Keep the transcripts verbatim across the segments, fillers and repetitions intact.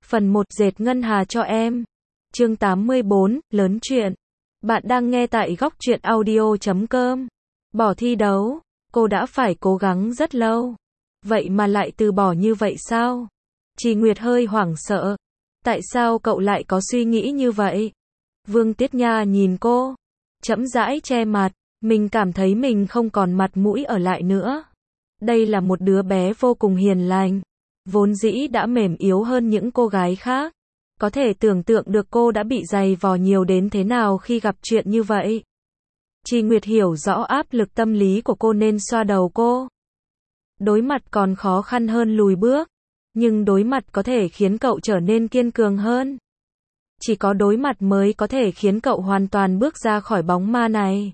Phần một dệt ngân hà cho em. Chương tám mươi bốn, lớn chuyện. Bạn đang nghe tại góc truyện audio chấm com. Bỏ thi đấu, cô đã phải cố gắng rất lâu. Vậy mà lại từ bỏ như vậy sao? Trì Nguyệt hơi hoảng sợ. Tại sao cậu lại có suy nghĩ như vậy? Vương Tiết Nha nhìn cô, chậm rãi che mặt. Mình cảm thấy mình không còn mặt mũi ở lại nữa. Đây là một đứa bé vô cùng hiền lành, vốn dĩ đã mềm yếu hơn những cô gái khác. Có thể tưởng tượng được cô đã bị giày vò nhiều đến thế nào khi gặp chuyện như vậy. Trì Nguyệt hiểu rõ áp lực tâm lý của cô nên xoa đầu cô. Đối mặt còn khó khăn hơn lùi bước, nhưng đối mặt có thể khiến cậu trở nên kiên cường hơn. Chỉ có đối mặt mới có thể khiến cậu hoàn toàn bước ra khỏi bóng ma này.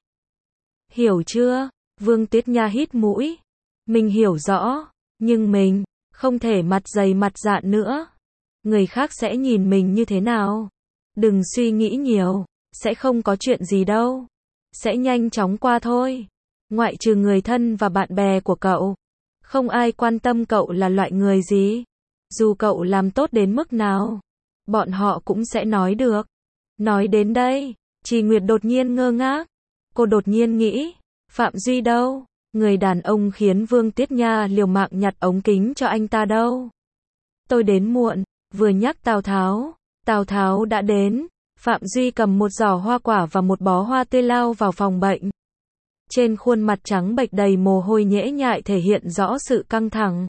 Hiểu chưa? Vương Tiết Nha hít mũi. Mình hiểu rõ, nhưng mình không thể mặt dày mặt dạn nữa. Người khác sẽ nhìn mình như thế nào? Đừng suy nghĩ nhiều, sẽ không có chuyện gì đâu. Sẽ nhanh chóng qua thôi. Ngoại trừ người thân và bạn bè của cậu, không ai quan tâm cậu là loại người gì. Dù cậu làm tốt đến mức nào, bọn họ cũng sẽ nói được. Nói đến đây, Trì Nguyệt đột nhiên ngơ ngác. Cô đột nhiên nghĩ, Phạm Duy đâu? Người đàn ông khiến Vương Tiết Nha liều mạng nhặt ống kính cho anh ta đâu? Tôi đến muộn. Vừa nhắc Tào Tháo, Tào Tháo đã đến. Phạm Duy cầm một giỏ hoa quả và một bó hoa tươi lao vào phòng bệnh. Trên khuôn mặt trắng bệch đầy mồ hôi nhễ nhại thể hiện rõ sự căng thẳng,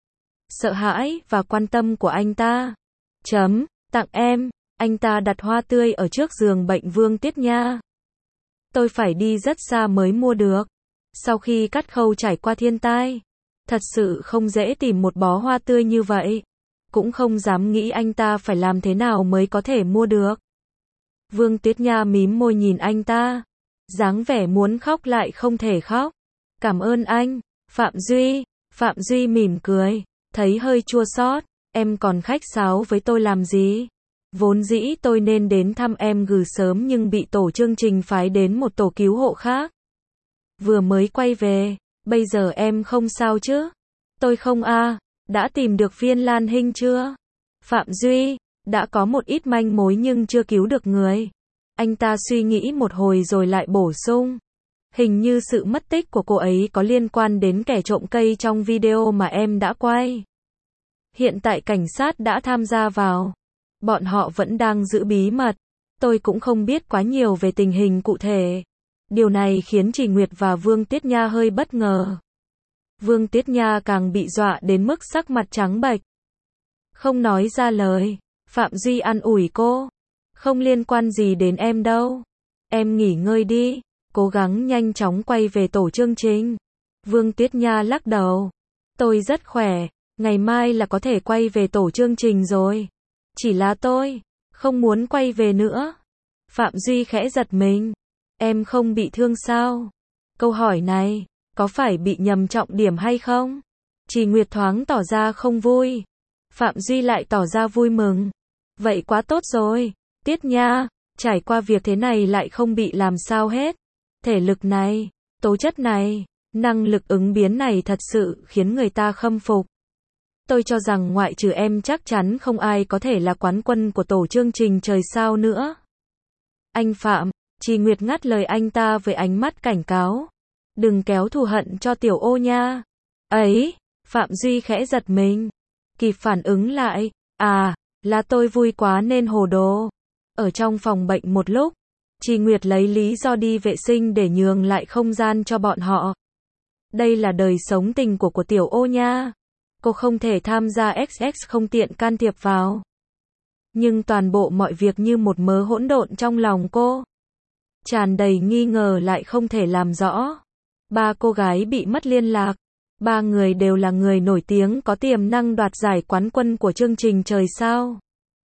sợ hãi và quan tâm của anh ta. Chấm, tặng em. Anh ta đặt hoa tươi ở trước giường bệnh Vương Tiết Nha. Tôi phải đi rất xa mới mua được. Sau khi cắt khâu trải qua thiên tai, thật sự không dễ tìm một bó hoa tươi như vậy. Cũng không dám nghĩ anh ta phải làm thế nào mới có thể mua được. Vương Tiết Nha mím môi nhìn anh ta, dáng vẻ muốn khóc lại không thể khóc. Cảm ơn anh, Phạm Duy. Phạm Duy mỉm cười, thấy hơi chua xót. Em còn khách sáo với tôi làm gì? Vốn dĩ tôi nên đến thăm em gừ sớm nhưng bị tổ chương trình phái đến một tổ cứu hộ khác. Vừa mới quay về, bây giờ em không sao chứ? Tôi không a. Đã tìm được Viên Lan Hinh chưa? Phạm Duy, đã có một ít manh mối nhưng chưa cứu được người. Anh ta suy nghĩ một hồi rồi lại bổ sung. Hình như sự mất tích của cô ấy có liên quan đến kẻ trộm cây trong video mà em đã quay. Hiện tại cảnh sát đã tham gia vào. Bọn họ vẫn đang giữ bí mật. Tôi cũng không biết quá nhiều về tình hình cụ thể. Điều này khiến Trì Nguyệt và Vương Tiết Nha hơi bất ngờ. Vương Tiết Nha càng bị dọa đến mức sắc mặt trắng bệch, không nói ra lời. Phạm Duy an ủi cô. Không liên quan gì đến em đâu. Em nghỉ ngơi đi, cố gắng nhanh chóng quay về tổ chương trình. Vương Tiết Nha lắc đầu. Tôi rất khỏe, ngày mai là có thể quay về tổ chương trình rồi. Chỉ là tôi không muốn quay về nữa. Phạm Duy khẽ giật mình. Em không bị thương sao? Câu hỏi này có phải bị nhầm trọng điểm hay không? Trì Nguyệt thoáng tỏ ra không vui. Phạm Duy lại tỏ ra vui mừng. Vậy quá tốt rồi. Tiết Nha, trải qua việc thế này lại không bị làm sao hết. Thể lực này, tố chất này, năng lực ứng biến này thật sự khiến người ta khâm phục. Tôi cho rằng ngoại trừ em chắc chắn không ai có thể là quán quân của tổ chương trình trời sao nữa. Anh Phạm, Trì Nguyệt ngắt lời anh ta với ánh mắt cảnh cáo. Đừng kéo thù hận cho Tiểu Ô nha. Ấy, Phạm Duy khẽ giật mình. Kịp phản ứng lại. À, là tôi vui quá nên hồ đồ. Ở trong phòng bệnh một lúc, Trì Nguyệt lấy lý do đi vệ sinh để nhường lại không gian cho bọn họ. Đây là đời sống tình của của Tiểu Ô nha. Cô không thể tham gia ích ích không tiện can thiệp vào. Nhưng toàn bộ mọi việc như một mớ hỗn độn trong lòng cô. Tràn đầy nghi ngờ lại không thể làm rõ. Ba cô gái bị mất liên lạc. Ba người đều là người nổi tiếng có tiềm năng đoạt giải quán quân của chương trình trời sao.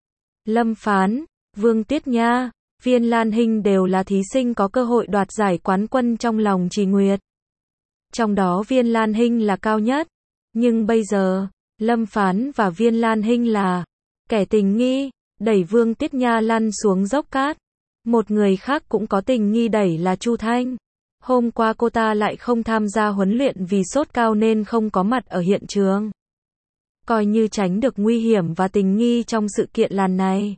Lâm Phán, Vương Tiết Nha, Viên Lan Hinh đều là thí sinh có cơ hội đoạt giải quán quân trong lòng Trì Nguyệt. Trong đó Viên Lan Hinh là cao nhất. Nhưng bây giờ, Lâm Phán và Viên Lan Hinh là kẻ tình nghi, đẩy Vương Tiết Nha lăn xuống dốc cát. Một người khác cũng có tình nghi đẩy là Chu Thanh. Hôm qua cô ta lại không tham gia huấn luyện vì sốt cao nên không có mặt ở hiện trường. coi như tránh được nguy hiểm và tình nghi trong sự kiện lần này.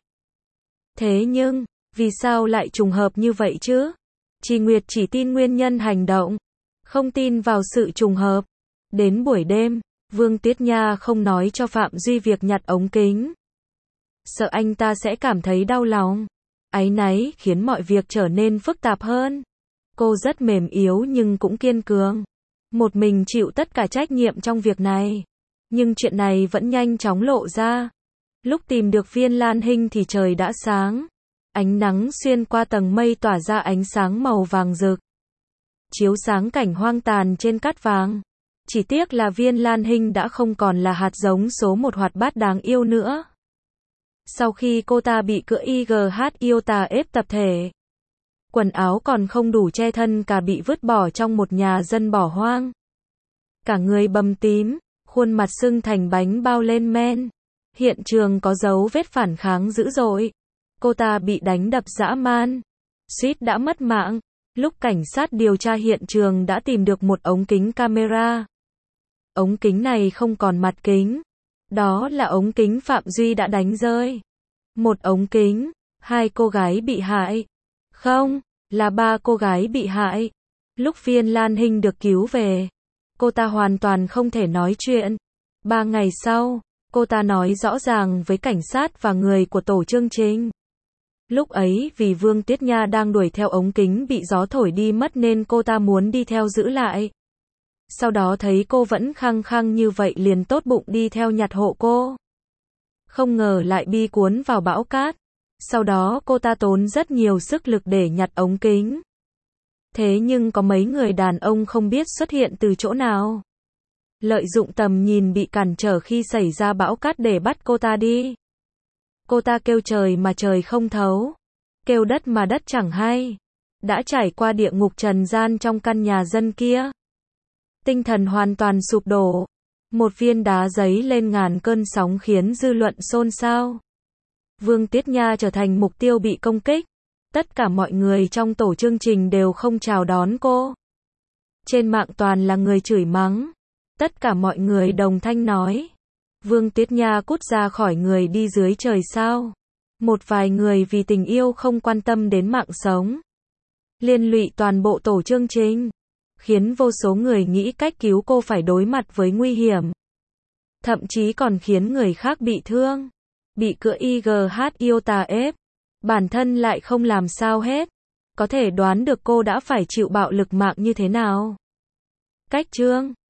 Thế nhưng, vì sao lại trùng hợp như vậy chứ? Trì Nguyệt chỉ tin nguyên nhân hành động, không tin vào sự trùng hợp. Đến buổi đêm, Vương Tuyết Nha không nói cho Phạm Duy việc nhặt ống kính. Sợ anh ta sẽ cảm thấy đau lòng. Áy náy khiến mọi việc trở nên phức tạp hơn. Cô rất mềm yếu nhưng cũng kiên cường. Một mình chịu tất cả trách nhiệm trong việc này. Nhưng chuyện này vẫn nhanh chóng lộ ra. Lúc tìm được viên lan hình thì trời đã sáng. Ánh nắng xuyên qua tầng mây tỏa ra ánh sáng màu vàng rực, chiếu sáng cảnh hoang tàn trên cát vàng. Chỉ tiếc là viên lan hình đã không còn là hạt giống số một hoạt bát đáng yêu nữa. Sau khi cô ta bị cựa i giê hát Iota ép tập thể, quần áo còn không đủ che thân cả bị vứt bỏ trong một nhà dân bỏ hoang. Cả người bầm tím, khuôn mặt sưng thành bánh bao lên men. Hiện trường có dấu vết phản kháng dữ dội. Cô ta bị đánh đập dã man, suýt đã mất mạng. Lúc cảnh sát điều tra hiện trường đã tìm được một ống kính camera. Ống kính này không còn mặt kính. Đó là ống kính Phạm Duy đã đánh rơi. Một ống kính, hai cô gái bị hại. Không, là ba cô gái bị hại. Lúc viên lan hình được cứu về, cô ta hoàn toàn không thể nói chuyện. Ba ngày sau, cô ta nói rõ ràng với cảnh sát và người của tổ chương trình. Lúc ấy vì Vương Tuyết Nha đang đuổi theo ống kính bị gió thổi đi mất nên cô ta muốn đi theo giữ lại. Sau đó thấy cô vẫn khăng khăng như vậy liền tốt bụng đi theo nhặt hộ cô. Không ngờ lại bi cuốn vào bão cát. Sau đó cô ta tốn rất nhiều sức lực để nhặt ống kính. Thế nhưng có mấy người đàn ông không biết xuất hiện từ chỗ nào. Lợi dụng tầm nhìn bị cản trở khi xảy ra bão cát để bắt cô ta đi. Cô ta kêu trời mà trời không thấu, kêu đất mà đất chẳng hay. Đã trải qua địa ngục trần gian trong căn nhà dân kia. Tinh thần hoàn toàn sụp đổ. Một viên đá giấy lên ngàn cơn sóng khiến dư luận xôn xao. Vương Tuyết Nha trở thành mục tiêu bị công kích. Tất cả mọi người trong tổ chương trình đều không chào đón cô. Trên mạng toàn là người chửi mắng. Tất cả mọi người đồng thanh nói. Vương Tuyết Nha cút ra khỏi người đi dưới trời sao. Một vài người vì tình yêu không quan tâm đến mạng sống. Liên lụy toàn bộ tổ chương trình. Khiến vô số người nghĩ cách cứu cô phải đối mặt với nguy hiểm. Thậm chí còn khiến người khác bị thương. Bị cựa i giê hát Iota ép. Bản thân lại không làm sao hết. Có thể đoán được cô đã phải chịu bạo lực mạng như thế nào. Cách chương